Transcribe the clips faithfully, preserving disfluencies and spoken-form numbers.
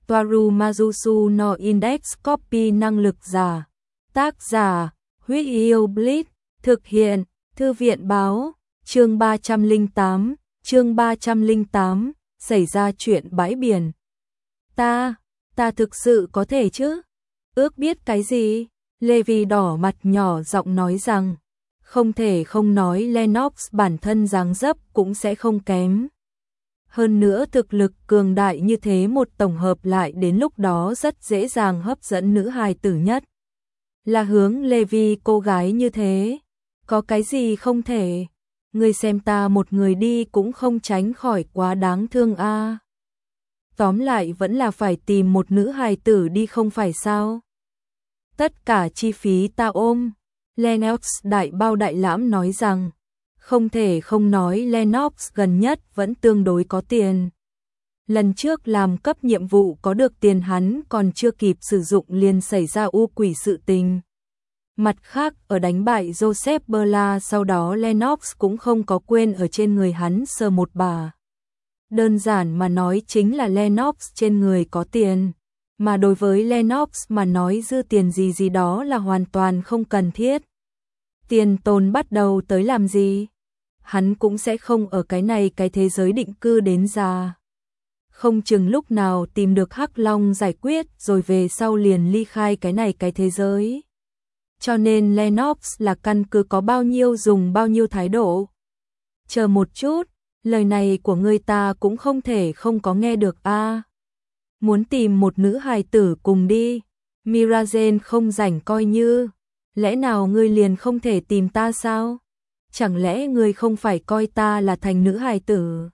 Toaru Majusu no Index Copy năng lực giả. Tác giả, Huyết Yêu Blitz, thực hiện, Thư viện báo, chương ba trăm lẻ tám, chương ba trăm lẻ tám, xảy ra chuyện bãi biển. Ta, ta thực sự có thể chứ? Ước biết cái gì? Levi đỏ mặt nhỏ giọng nói rằng, không thể không nói Lennox bản thân dáng dấp cũng sẽ không kém. Hơn nữa thực lực cường đại như thế một tổng hợp lại đến lúc đó rất dễ dàng hấp dẫn nữ hài tử nhất. Là hướng Levi cô gái như thế, có cái gì không thể? Người xem ta một người đi cũng không tránh khỏi quá đáng thương a. À. Tóm lại vẫn là phải tìm một nữ hài tử đi không phải sao? Tất cả chi phí ta ôm. Lennox đại bao đại lãm nói rằng, không thể không nói Lennox gần nhất vẫn tương đối có tiền. Lần trước làm cấp nhiệm vụ có được tiền hắn còn chưa kịp sử dụng liền xảy ra u quỷ sự tình. Mặt khác ở đánh bại Joseph Berla sau đó Lennox cũng không có quên ở trên người hắn sờ một bà. Đơn giản mà nói chính là Lennox trên người có tiền. Mà đối với Lennox mà nói dư tiền gì gì đó là hoàn toàn không cần thiết. Tiền tồn bắt đầu tới làm gì? Hắn cũng sẽ không ở cái này cái thế giới định cư đến già. Không chừng lúc nào tìm được Hắc Long giải quyết rồi về sau liền ly khai cái này cái thế giới. Cho nên Lennox là căn cứ có bao nhiêu dùng bao nhiêu thái độ. Chờ một chút, lời này của người ta cũng không thể không có nghe được a. À. Muốn tìm một nữ hài tử cùng đi, Mirazen không rảnh coi như, lẽ nào ngươi liền không thể tìm ta sao? Chẳng lẽ ngươi không phải coi ta là thành nữ hài tử?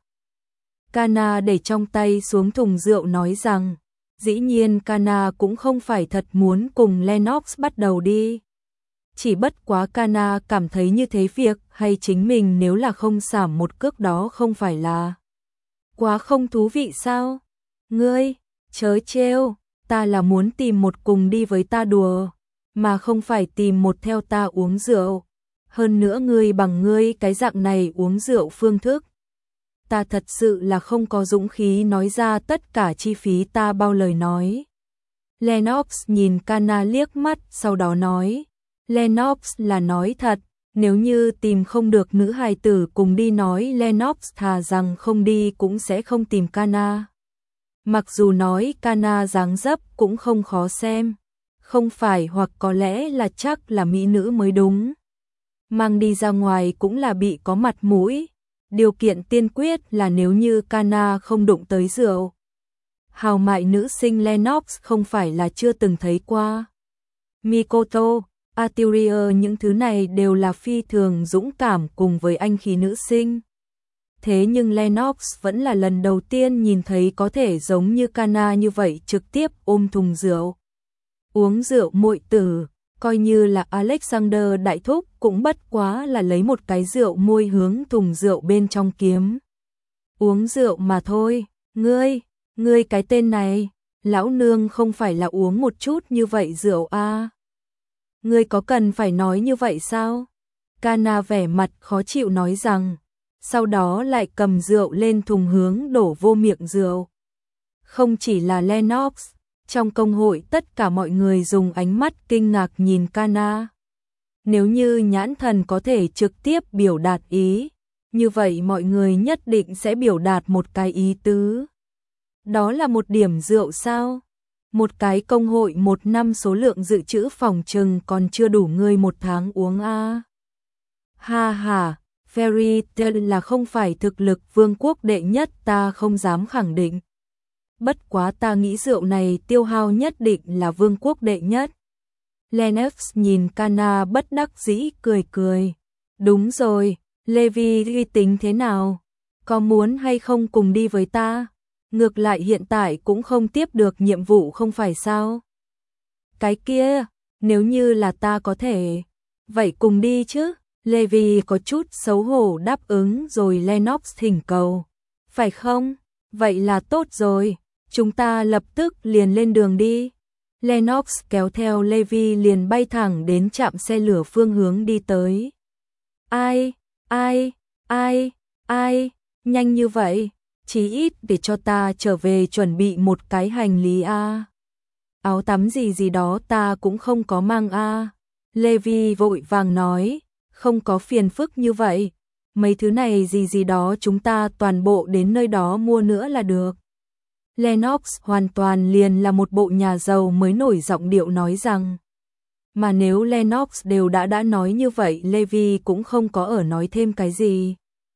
Kana để trong tay xuống thùng rượu nói rằng, dĩ nhiên Kana cũng không phải thật muốn cùng Lennox bắt đầu đi. Chỉ bất quá Kana cảm thấy như thế việc hay chính mình nếu là không xảm một cước đó không phải là quá không thú vị sao? Ngươi, chớ trêu, ta là muốn tìm một cùng đi với ta đùa, mà không phải tìm một theo ta uống rượu. Hơn nữa ngươi bằng ngươi cái dạng này uống rượu phương thức. Ta thật sự là không có dũng khí nói ra tất cả chi phí ta bao lời nói. Lennox nhìn Kana liếc mắt sau đó nói. Lennox là nói thật, nếu như tìm không được nữ hài tử cùng đi nói Lennox thà rằng không đi cũng sẽ không tìm Kana. Mặc dù nói Kana dáng dấp cũng không khó xem, không phải hoặc có lẽ là chắc là mỹ nữ mới đúng. Mang đi ra ngoài cũng là bị có mặt mũi, điều kiện tiên quyết là nếu như Kana không đụng tới rượu. Hào mại nữ sinh Lennox không phải là chưa từng thấy qua. Mikoto, Artillery những thứ này đều là phi thường dũng cảm cùng với anh khí nữ sinh. Thế nhưng Lennox vẫn là lần đầu tiên nhìn thấy có thể giống như Kana như vậy trực tiếp ôm thùng rượu. Uống rượu muội tử, coi như là Alexander đại thúc cũng bất quá là lấy một cái rượu môi hướng thùng rượu bên trong kiếm. Uống rượu mà thôi, ngươi, ngươi cái tên này, lão nương không phải là uống một chút như vậy rượu a. À. Ngươi có cần phải nói như vậy sao? Kana vẻ mặt khó chịu nói rằng, sau đó lại cầm rượu lên thùng hướng đổ vô miệng rượu. Không chỉ là Lennox, trong công hội tất cả mọi người dùng ánh mắt kinh ngạc nhìn Kana. Nếu như nhãn thần có thể trực tiếp biểu đạt ý, như vậy mọi người nhất định sẽ biểu đạt một cái ý tứ. Đó là một điểm rượu sao? Một cái công hội một năm số lượng dự trữ phòng trừng còn chưa đủ ngươi một tháng uống a. À. Ha ha, Fairy Tail là không phải thực lực vương quốc đệ nhất ta không dám khẳng định. Bất quá ta nghĩ rượu này tiêu hao nhất định là vương quốc đệ nhất. Lennox nhìn Kana bất đắc dĩ cười cười. Đúng rồi, Levi uy tính thế nào? Có muốn hay không cùng đi với ta? Ngược lại hiện tại cũng không tiếp được nhiệm vụ không phải sao? Cái kia, nếu như là ta có thể, vậy cùng đi chứ? Levi có chút xấu hổ đáp ứng rồi Lennox thỉnh cầu. Phải không? Vậy là tốt rồi, chúng ta lập tức liền lên đường đi. Lennox kéo theo Levi liền bay thẳng đến trạm xe lửa phương hướng đi tới. Ai, ai, ai, ai, nhanh như vậy, Chí ít để cho ta trở về chuẩn bị một cái hành lý a. Áo tắm gì gì đó ta cũng không có mang a. Levi vội vàng nói, không có phiền phức như vậy, mấy thứ này gì gì đó chúng ta toàn bộ đến nơi đó mua nữa là được. Lennox hoàn toàn liền là một bộ nhà giàu mới nổi giọng điệu nói rằng. Mà nếu Lennox đều đã đã nói như vậy, Levi cũng không có ở nói thêm cái gì.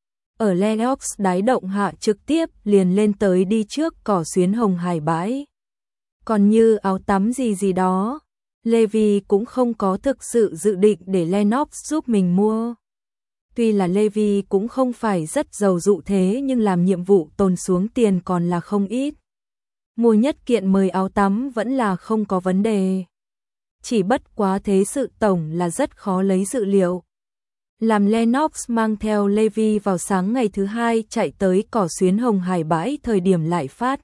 Ở Lennox đái động hạ trực tiếp liền lên tới đi trước cỏ xuyến hồng hải bãi. Còn như áo tắm gì gì đó, Levi cũng không có thực sự dự định để Lennox giúp mình mua. Tuy là Levi cũng không phải rất giàu dụ thế, nhưng làm nhiệm vụ tồn xuống tiền còn là không ít. Mua nhất kiện mười áo tắm vẫn là không có vấn đề. Chỉ bất quá thế sự tổng là rất khó lấy dự liệu. Làm Lennox mang theo Levi vào sáng ngày thứ hai chạy tới cỏ xuyến hồng hải bãi thời điểm lại phát.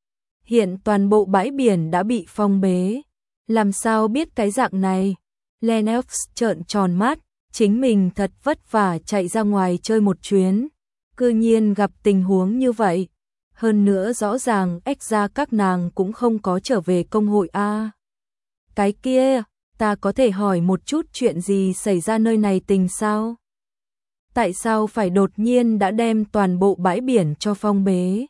Hiện toàn bộ bãi biển đã bị phong bế. Làm sao biết cái dạng này? Lennox trợn tròn mắt, chính mình thật vất vả chạy ra ngoài chơi một chuyến, cư nhiên gặp tình huống như vậy. Hơn nữa rõ ràng ếch ra các nàng cũng không có trở về công hội a. Cái kia, ta có thể hỏi một chút chuyện gì xảy ra nơi này tình sao? Tại sao phải đột nhiên đã đem toàn bộ bãi biển cho phong bế?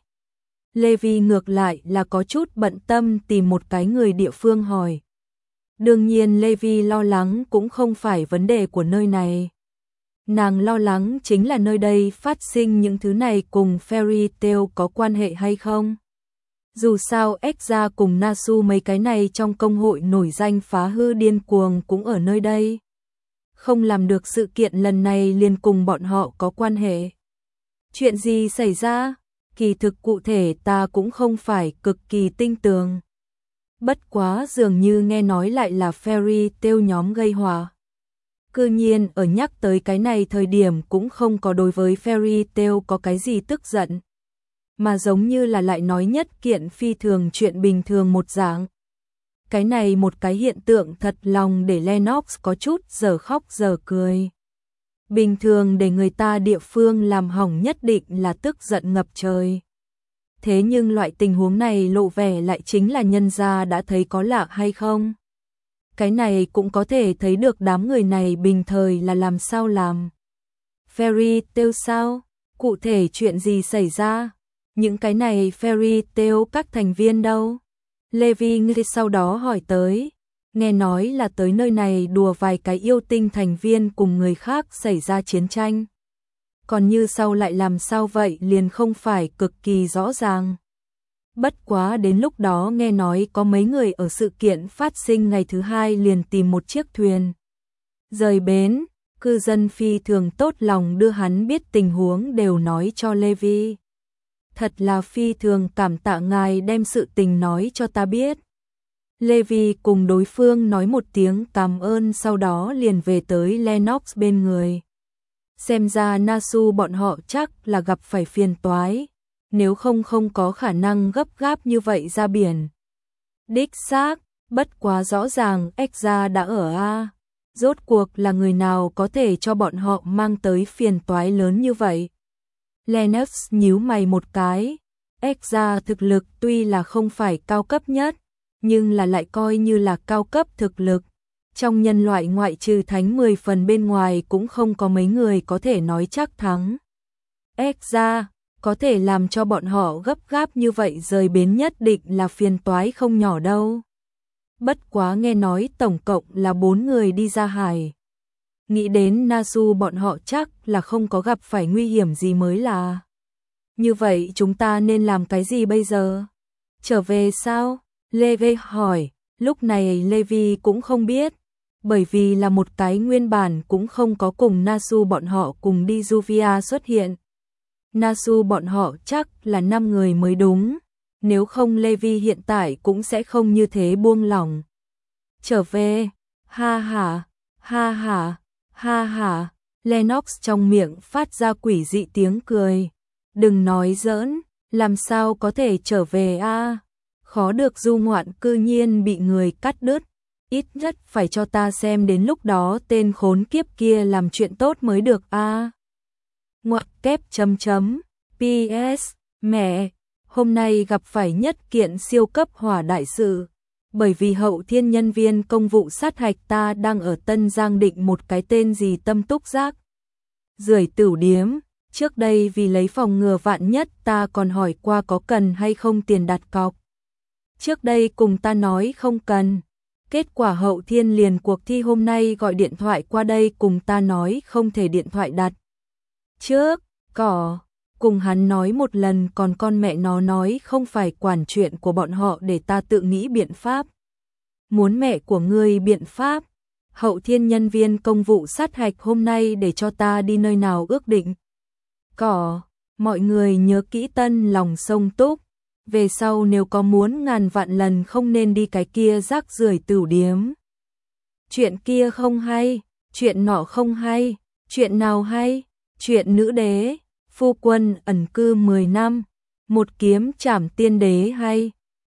Levi ngược lại là có chút bận tâm tìm một cái người địa phương hỏi. Đương nhiên Levi lo lắng cũng không phải vấn đề của nơi này. Nàng lo lắng chính là nơi đây phát sinh những thứ này cùng Fairy Tail có quan hệ hay không? Dù sao ếch ra cùng Nasu mấy cái này trong công hội nổi danh phá hư điên cuồng cũng ở nơi đây. Không làm được sự kiện lần này liền cùng bọn họ có quan hệ. Chuyện gì xảy ra? Kỳ thực cụ thể ta cũng không phải cực kỳ tinh tường. Bất quá dường như nghe nói lại là Fairy Tail nhóm gây họa. Cư nhiên ở nhắc tới cái này thời điểm cũng không có đối với Fairy Tail có cái gì tức giận. Mà giống như là lại nói nhất kiện phi thường chuyện bình thường một dạng. Cái này một cái hiện tượng thật lòng để Lennox có chút giờ khóc giờ cười. Bình thường để người ta địa phương làm hỏng nhất định là tức giận ngập trời. Thế nhưng loại tình huống này lộ vẻ lại chính là nhân gia đã thấy có lạ hay không? Cái này cũng có thể thấy được đám người này bình thời là làm sao làm. Fairy Tail sao? Cụ thể chuyện gì xảy ra? Những cái này Fairy Tail các thành viên đâu? Levi sau đó hỏi tới. Nghe nói là tới nơi này đùa vài cái yêu tinh thành viên cùng người khác xảy ra chiến tranh. Còn như sau lại làm sao vậy liền không phải cực kỳ rõ ràng. Bất quá đến lúc đó nghe nói có mấy người ở sự kiện phát sinh ngày thứ hai liền tìm một chiếc thuyền. Rời bến, cư dân phi thường tốt lòng đưa hắn biết tình huống đều nói cho Levi. Thật là phi thường cảm tạ ngài đem sự tình nói cho ta biết. Levi cùng đối phương nói một tiếng cảm ơn sau đó liền về tới Lennox bên người. Xem ra Nasu bọn họ chắc là gặp phải phiền toái, nếu không không có khả năng gấp gáp như vậy ra biển. Đích xác, bất quá rõ ràng ếch ra đã ở a. Rốt cuộc là người nào có thể cho bọn họ mang tới phiền toái lớn như vậy? Lennox nhíu mày một cái, ếch ra thực lực tuy là không phải cao cấp nhất, nhưng là lại coi như là cao cấp thực lực. Trong nhân loại ngoại trừ thánh mười phần bên ngoài cũng không có mấy người có thể nói chắc thắng. Ếch ra, có thể làm cho bọn họ gấp gáp như vậy rời bến nhất định là phiền toái không nhỏ đâu. Bất quá nghe nói tổng cộng là bốn người đi ra hải. Nghĩ đến Nasu bọn họ chắc là không có gặp phải nguy hiểm gì mới là. Như vậy chúng ta nên làm cái gì bây giờ? Trở về sao? Levi hỏi, lúc này Levi cũng không biết. Bởi vì là một cái nguyên bản cũng không có cùng Nasu bọn họ cùng đi Juvia xuất hiện. Nasu bọn họ chắc là năm người mới đúng, nếu không Levi hiện tại cũng sẽ không như thế buông lỏng. Trở về, ha ha, ha ha, ha ha, Lennox trong miệng phát ra quỷ dị tiếng cười. Đừng nói giỡn, làm sao có thể trở về a? Khó được du ngoạn cư nhiên bị người cắt đứt. Ít nhất phải cho ta xem đến lúc đó tên khốn kiếp kia làm chuyện tốt mới được a. Ngoặc kép chấm chấm, pê ét, Mẹ, hôm nay gặp phải nhất kiện siêu cấp hỏa đại sự. Bởi vì Hậu Thiên nhân viên công vụ sát hạch ta đang ở Tân Giang định một cái tên gì Tâm Túc Giác. Rưởi Tửu Điếm, trước đây vì lấy phòng ngừa vạn nhất ta còn hỏi qua có cần hay không tiền đặt cọc. Trước đây cùng ta nói không cần. Kết quả Hậu Thiên liền cuộc thi hôm nay gọi điện thoại qua đây cùng ta nói không thể điện thoại đặt. Trước, cỏ, cùng hắn nói một lần còn con mẹ nó nói không phải quản chuyện của bọn họ để ta tự nghĩ biện pháp. Muốn mẹ của ngươi biện pháp? Hậu Thiên nhân viên công vụ sát hạch hôm nay để cho ta đi nơi nào ước định. Cỏ, mọi người nhớ kỹ Tân Lòng Sông Túc. Về sau nếu có muốn ngàn vạn lần không nên đi cái kia rác rưởi Tửu Điếm. Chuyện kia không hay, chuyện nọ không hay, chuyện nào hay? Chuyện nữ đế, phu quân ẩn cư mười năm, một kiếm trảm tiên đế hay.